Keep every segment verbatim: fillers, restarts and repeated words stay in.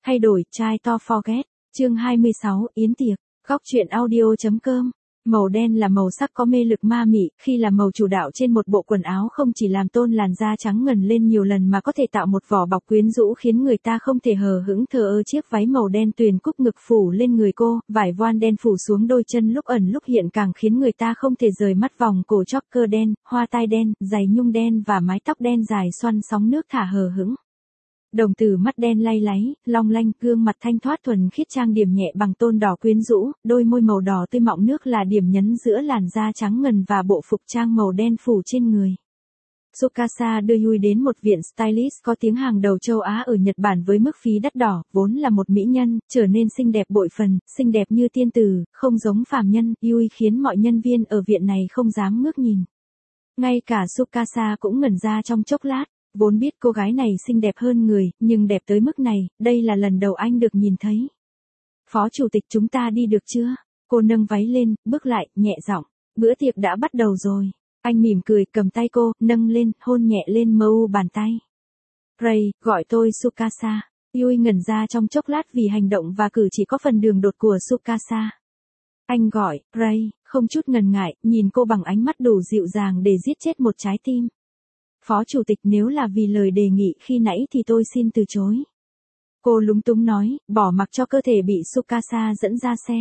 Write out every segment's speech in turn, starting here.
Thay đổi, try to forget. Chương hai mươi sáu, Yến tiệc. Góc truyện audio.com. Màu đen là màu sắc có mê lực ma mị, khi là màu chủ đạo trên một bộ quần áo không chỉ làm tôn làn da trắng ngần lên nhiều lần mà có thể tạo một vỏ bọc quyến rũ khiến người ta không thể hờ hững thờ ơ. Chiếc váy màu đen tuyền cúc ngực phủ lên người cô, vải voan đen phủ xuống đôi chân lúc ẩn lúc hiện càng khiến người ta không thể rời mắt. Vòng cổ choker đen, hoa tai đen, giày nhung đen và mái tóc đen dài xoăn sóng nước thả hờ hững. Đồng tử mắt đen lay láy, long lanh, gương mặt thanh thoát thuần khiết trang điểm nhẹ bằng tôn đỏ quyến rũ, đôi môi màu đỏ tươi mọng nước là điểm nhấn giữa làn da trắng ngần và bộ phục trang màu đen phủ trên người. Tsukasa đưa Yui đến một viện stylist có tiếng hàng đầu châu Á ở Nhật Bản với mức phí đắt đỏ, vốn là một mỹ nhân, trở nên xinh đẹp bội phần, xinh đẹp như tiên tử, không giống phàm nhân. Yui khiến mọi nhân viên ở viện này không dám ngước nhìn. Ngay cả Tsukasa cũng ngẩn ra trong chốc lát. Vốn biết cô gái này xinh đẹp hơn người, nhưng đẹp tới mức này, đây là lần đầu anh được nhìn thấy. Phó chủ tịch, chúng ta đi được chưa? Cô nâng váy lên, bước lại, nhẹ giọng. Bữa tiệc đã bắt đầu rồi. Anh mỉm cười, cầm tay cô, nâng lên, hôn nhẹ lên mờ u bàn tay. Ray, gọi tôi Tsukasa. Yui ngẩn ra trong chốc lát vì hành động và cử chỉ có phần đường đột của Tsukasa. Anh gọi, Ray, không chút ngần ngại, nhìn cô bằng ánh mắt đủ dịu dàng để giết chết một trái tim. Phó chủ tịch, nếu là vì lời đề nghị khi nãy thì tôi xin từ chối. Cô lúng túng nói, bỏ mặc cho cơ thể bị Tsukasa dẫn ra xe.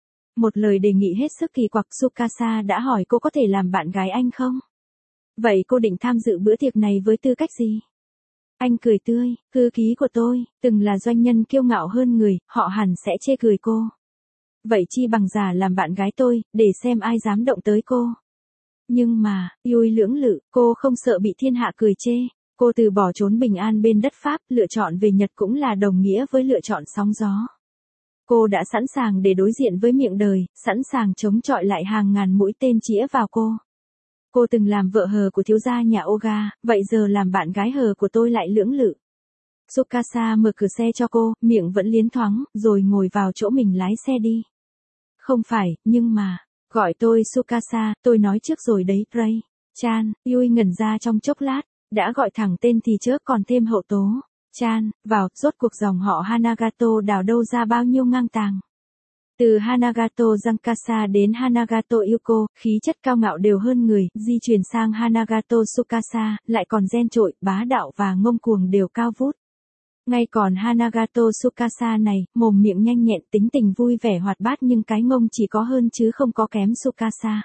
Một lời đề nghị hết sức kỳ quặc. Tsukasa đã hỏi cô có thể làm bạn gái anh không? Vậy cô định tham dự bữa tiệc này với tư cách gì? Anh cười tươi, thư ký của tôi, từng là doanh nhân kiêu ngạo hơn người, họ hẳn sẽ chê cười cô. Vậy chi bằng giả làm bạn gái tôi, để xem ai dám động tới cô. Nhưng mà, Yui lưỡng lự, cô không sợ bị thiên hạ cười chê. Cô từ bỏ trốn bình an bên đất Pháp, lựa chọn về Nhật cũng là đồng nghĩa với lựa chọn sóng gió. Cô đã sẵn sàng để đối diện với miệng đời, sẵn sàng chống chọi lại hàng ngàn mũi tên chĩa vào cô. Cô từng làm vợ hờ của thiếu gia nhà Oga, vậy giờ làm bạn gái hờ của tôi lại lưỡng lự. Tsukasa mở cửa xe cho cô, miệng vẫn liến thoáng, rồi ngồi vào chỗ mình lái xe đi. Không phải, nhưng mà... Gọi tôi Tsukasa, tôi nói trước rồi đấy, Ray. Chan, Yui ngẩn ra trong chốc lát, đã gọi thẳng tên thì chớ còn thêm hậu tố. Chan, vào, rốt cuộc dòng họ Hanagato đào đâu ra bao nhiêu ngang tàng. Từ Hanagato Jankasa đến Hanagato Yuko, khí chất cao ngạo đều hơn người, di chuyển sang Hanagato Tsukasa, lại còn gen trội, bá đạo và ngông cuồng đều cao vút. Ngay còn Hanagato Tsukasa này, mồm miệng nhanh nhẹn, tính tình vui vẻ hoạt bát nhưng cái ngông chỉ có hơn chứ không có kém Tsukasa.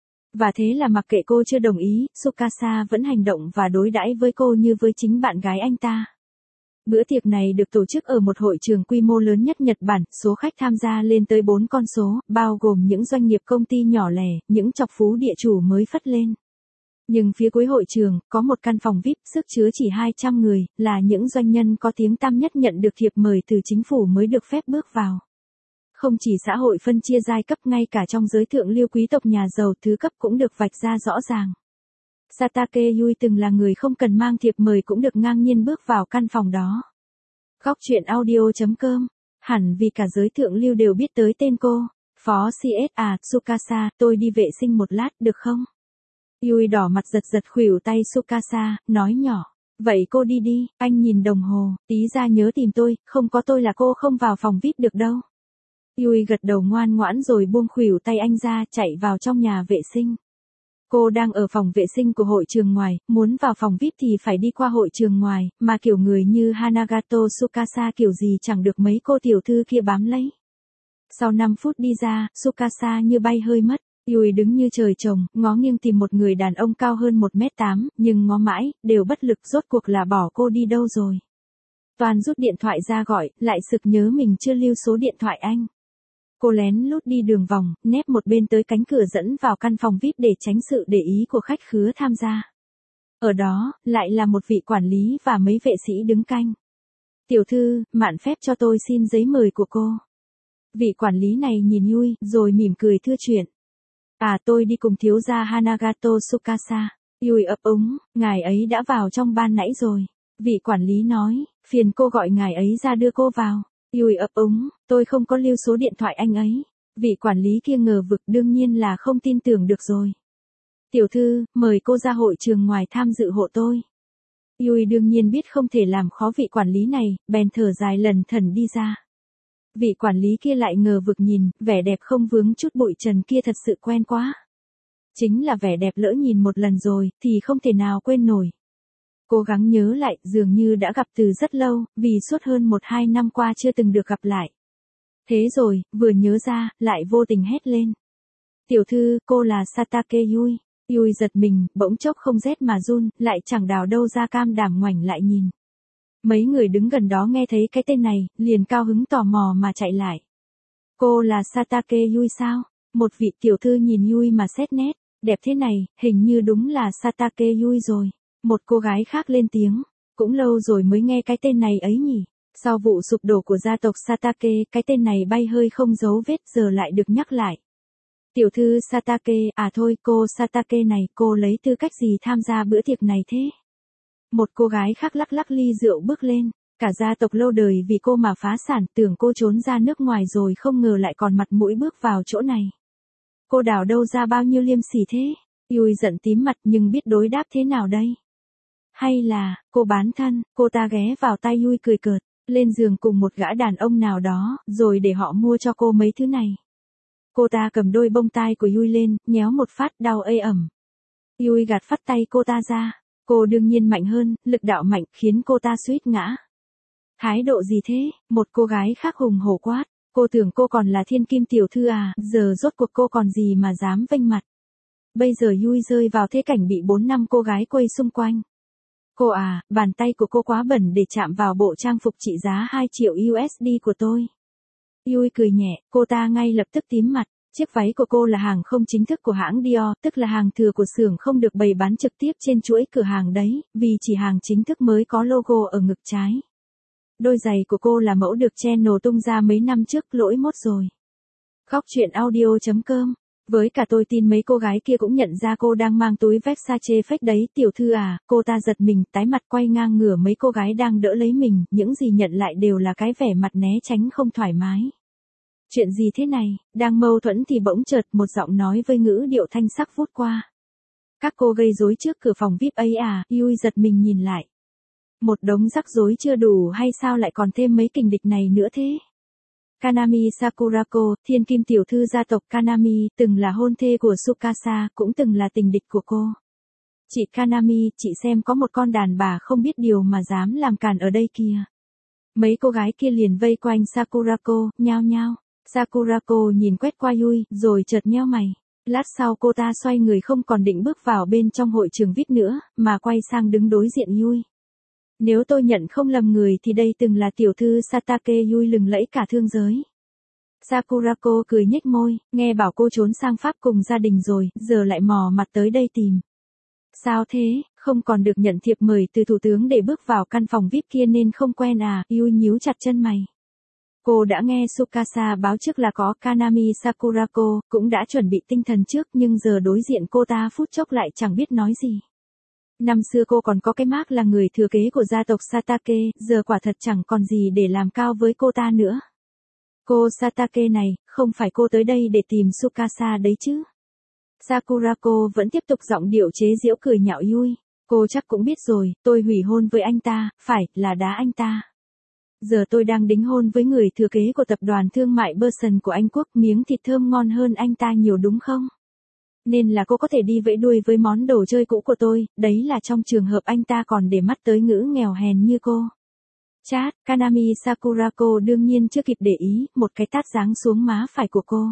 Và thế là mặc kệ cô chưa đồng ý, Tsukasa vẫn hành động và đối đãi với cô như với chính bạn gái anh ta. Bữa tiệc này được tổ chức ở một hội trường quy mô lớn nhất Nhật Bản, số khách tham gia lên tới bốn con số, bao gồm những doanh nghiệp công ty nhỏ lẻ, những chọc phú địa chủ mới phất lên. Nhưng phía cuối hội trường, có một căn phòng vi ai pi, sức chứa chỉ hai trăm người, là những doanh nhân có tiếng tăm nhất nhận được thiệp mời từ chính phủ mới được phép bước vào. Không chỉ xã hội phân chia giai cấp, ngay cả trong giới thượng lưu quý tộc nhà giàu thứ cấp cũng được vạch ra rõ ràng. Satake Yui từng là người không cần mang thiệp mời cũng được ngang nhiên bước vào căn phòng đó. Góc truyện audio.com. Hẳn vì cả giới thượng lưu đều biết tới tên cô. Phó xê ét à, Tsukasa, tôi đi vệ sinh một lát, được không? Yui đỏ mặt giật giật khuỷu tay Tsukasa, nói nhỏ. Vậy cô đi đi, anh nhìn đồng hồ, tí ra nhớ tìm tôi, không có tôi là cô không vào phòng vi ai pi được đâu. Yui gật đầu ngoan ngoãn rồi buông khuỷu tay anh ra, chạy vào trong nhà vệ sinh. Cô đang ở phòng vệ sinh của hội trường ngoài, muốn vào phòng vi ai pi thì phải đi qua hội trường ngoài, mà kiểu người như Hanagato Tsukasa kiểu gì chẳng được mấy cô tiểu thư kia bám lấy. Sau năm phút đi ra, Tsukasa như bay hơi mất. Yui đứng như trời trồng, ngó nghiêng tìm một người đàn ông cao hơn một mét tám, nhưng ngó mãi, đều bất lực, rốt cuộc là bỏ cô đi đâu rồi. Toàn rút điện thoại ra gọi, lại sực nhớ mình chưa lưu số điện thoại anh. Cô lén lút đi đường vòng, nép một bên tới cánh cửa dẫn vào căn phòng vi ai pi để tránh sự để ý của khách khứa tham gia. Ở đó, lại là một vị quản lý và mấy vệ sĩ đứng canh. Tiểu thư, mạn phép cho tôi xin giấy mời của cô. Vị quản lý này nhìn Yui, rồi mỉm cười thưa chuyện. À, tôi đi cùng thiếu gia Hanagato Tsukasa. Yui ấp úng, ngài ấy đã vào trong ban nãy rồi. Vị quản lý nói, phiền cô gọi ngài ấy ra đưa cô vào. Yui ấp úng, tôi không có lưu số điện thoại anh ấy. Vị quản lý kia ngờ vực, đương nhiên là không tin tưởng được rồi. Tiểu thư, mời cô ra hội trường ngoài tham dự hộ tôi. Yui đương nhiên biết không thể làm khó vị quản lý này, bèn thở dài lần thẩn đi ra. Vị quản lý kia lại ngờ vực nhìn, vẻ đẹp không vướng chút bụi trần kia thật sự quen quá. Chính là vẻ đẹp lỡ nhìn một lần rồi, thì không thể nào quên nổi. Cố gắng nhớ lại, dường như đã gặp từ rất lâu, vì suốt hơn một hai năm qua chưa từng được gặp lại. Thế rồi, vừa nhớ ra, lại vô tình hét lên. Tiểu thư, cô là Satake Yui. Yui giật mình, bỗng chốc không rét mà run, lại chẳng đào đâu ra cam đảm ngoảnh lại nhìn. Mấy người đứng gần đó nghe thấy cái tên này, liền cao hứng tò mò mà chạy lại. Cô là Satake Yui sao? Một vị tiểu thư nhìn Yui mà xét nét, đẹp thế này, hình như đúng là Satake Yui rồi. Một cô gái khác lên tiếng, cũng lâu rồi mới nghe cái tên này ấy nhỉ. Sau vụ sụp đổ của gia tộc Satake, cái tên này bay hơi không dấu vết giờ lại được nhắc lại. Tiểu thư Satake, à thôi cô Satake này, cô lấy tư cách gì tham gia bữa tiệc này thế? Một cô gái khác lắc lắc ly rượu bước lên, cả gia tộc lâu đời vì cô mà phá sản, tưởng cô trốn ra nước ngoài rồi không ngờ lại còn mặt mũi bước vào chỗ này. Cô đào đâu ra bao nhiêu liêm sỉ thế? Yui giận tím mặt nhưng biết đối đáp thế nào đây? Hay là, cô bán thân, cô ta ghé vào tay Yui cười cợt, lên giường cùng một gã đàn ông nào đó, rồi để họ mua cho cô mấy thứ này. Cô ta cầm đôi bông tai của Yui lên, nhéo một phát đau ê ẩm. Yui gạt phát tay cô ta ra. Cô đương nhiên mạnh hơn, lực đạo mạnh khiến cô ta suýt ngã. Thái độ gì thế? Một cô gái khác hùng hổ quát. Cô tưởng cô còn là thiên kim tiểu thư à, giờ rốt cuộc cô còn gì mà dám vênh mặt. Bây giờ Yui rơi vào thế cảnh bị bốn năm cô gái quây xung quanh. Cô à, bàn tay của cô quá bẩn để chạm vào bộ trang phục trị giá hai triệu u ét đê của tôi. Yui cười nhẹ, cô ta ngay lập tức tím mặt. Chiếc váy của cô là hàng không chính thức của hãng Dior, tức là hàng thừa của xưởng không được bày bán trực tiếp trên chuỗi cửa hàng đấy, vì chỉ hàng chính thức mới có logo ở ngực trái. Đôi giày của cô là mẫu được Chanel tung ra mấy năm trước, lỗi mốt rồi. Góc truyện audio chấm com. Với cả tôi tin mấy cô gái kia cũng nhận ra cô đang mang túi Versace fake đấy, tiểu thư à, cô ta giật mình, tái mặt quay ngang ngửa mấy cô gái đang đỡ lấy mình, những gì nhận lại đều là cái vẻ mặt né tránh không thoải mái. Chuyện gì thế này, đang mâu thuẫn thì bỗng chợt một giọng nói với ngữ điệu thanh sắc vút qua. Các cô gây rối trước cửa phòng vi ai pi ấy à, Yui giật mình nhìn lại. Một đống rắc rối chưa đủ hay sao lại còn thêm mấy kình địch này nữa thế? Kanami Sakurako, thiên kim tiểu thư gia tộc Kanami, từng là hôn thê của Tsukasa, cũng từng là tình địch của cô. Chị Kanami, chị xem có một con đàn bà không biết điều mà dám làm càn ở đây kìa. Mấy cô gái kia liền vây quanh Sakurako, nhao nhao. Sakurako nhìn quét qua Yui, rồi chợt nheo mày. Lát sau cô ta xoay người không còn định bước vào bên trong hội trường vi ai pi nữa, mà quay sang đứng đối diện Yui. Nếu tôi nhận không lầm người thì đây từng là tiểu thư Satake Yui lừng lẫy cả thương giới. Sakurako cười nhếch môi, nghe bảo cô trốn sang Pháp cùng gia đình rồi, giờ lại mò mặt tới đây tìm. Sao thế, không còn được nhận thiệp mời từ thủ tướng để bước vào căn phòng vi ai pi kia nên không quen à, Yui nhíu chặt chân mày. Cô đã nghe Tsukasa báo trước là có Kanami Sakurako, cũng đã chuẩn bị tinh thần trước nhưng giờ đối diện cô ta phút chốc lại chẳng biết nói gì. Năm xưa cô còn có cái mác là người thừa kế của gia tộc Satake, giờ quả thật chẳng còn gì để làm cao với cô ta nữa. Cô Satake này, không phải cô tới đây để tìm Tsukasa đấy chứ? Sakurako vẫn tiếp tục giọng điệu chế giễu cười nhạo Yui. Cô chắc cũng biết rồi, tôi hủy hôn với anh ta, phải, là đá anh ta. Giờ tôi đang đính hôn với người thừa kế của tập đoàn thương mại Burson của Anh Quốc, miếng thịt thơm ngon hơn anh ta nhiều đúng không? Nên là cô có thể đi vẫy đuôi với món đồ chơi cũ của tôi, đấy là trong trường hợp anh ta còn để mắt tới ngữ nghèo hèn như cô. Chát, Kanami Sakurako đương nhiên chưa kịp để ý, một cái tát giáng xuống má phải của cô.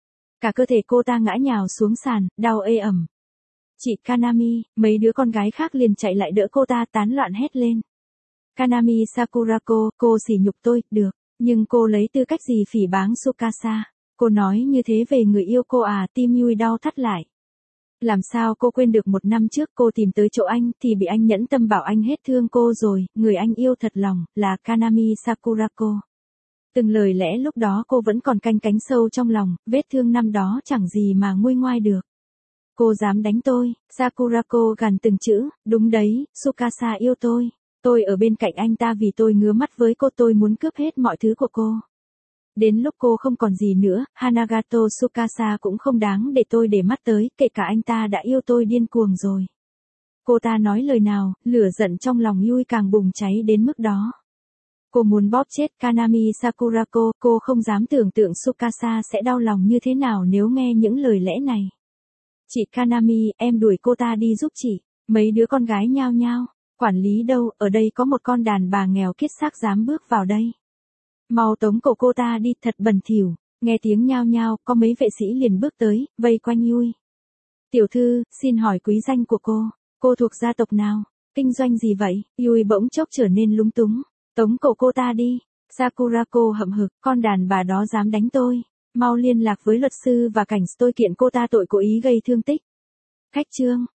Cả cơ thể cô ta ngã nhào xuống sàn, đau ê ẩm. Chị Kanami, mấy đứa con gái khác liền chạy lại đỡ cô ta tán loạn hét lên. Kanami Sakurako, cô sỉ nhục tôi, được, nhưng cô lấy tư cách gì phỉ báng Tsukasa? Cô nói như thế về người yêu cô à, tim Yui đau thắt lại. Làm sao cô quên được một năm trước cô tìm tới chỗ anh thì bị anh nhẫn tâm bảo anh hết thương cô rồi, người anh yêu thật lòng, là Kanami Sakurako. Từng lời lẽ lúc đó cô vẫn còn canh cánh sâu trong lòng, vết thương năm đó chẳng gì mà nguôi ngoai được. Cô dám đánh tôi, Sakurako gằn từng chữ, đúng đấy, Tsukasa yêu tôi. Tôi ở bên cạnh anh ta vì tôi ngứa mắt với cô, tôi muốn cướp hết mọi thứ của cô. Đến lúc cô không còn gì nữa, Hanagato Tsukasa cũng không đáng để tôi để mắt tới, kể cả anh ta đã yêu tôi điên cuồng rồi. Cô ta nói lời nào, lửa giận trong lòng Yui càng bùng cháy đến mức đó. Cô muốn bóp chết Kanami Sakurako, cô không dám tưởng tượng Tsukasa sẽ đau lòng như thế nào nếu nghe những lời lẽ này. Chị Kanami, em đuổi cô ta đi giúp chị. Mấy đứa con gái nhao nhao. Quản lý đâu, ở đây có một con đàn bà nghèo kiết xác dám bước vào đây. Mau tống cổ cô ta đi, thật bẩn thỉu. Nghe tiếng nhao nhao, có mấy vệ sĩ liền bước tới, vây quanh Yui. Tiểu thư, xin hỏi quý danh của cô. Cô thuộc gia tộc nào? Kinh doanh gì vậy? Yui bỗng chốc trở nên lúng túng. Tống cổ cô ta đi. Sakurako hậm hực, con đàn bà đó dám đánh tôi. Mau liên lạc với luật sư và cảnh tôi kiện cô ta tội cố ý gây thương tích. Khách trương.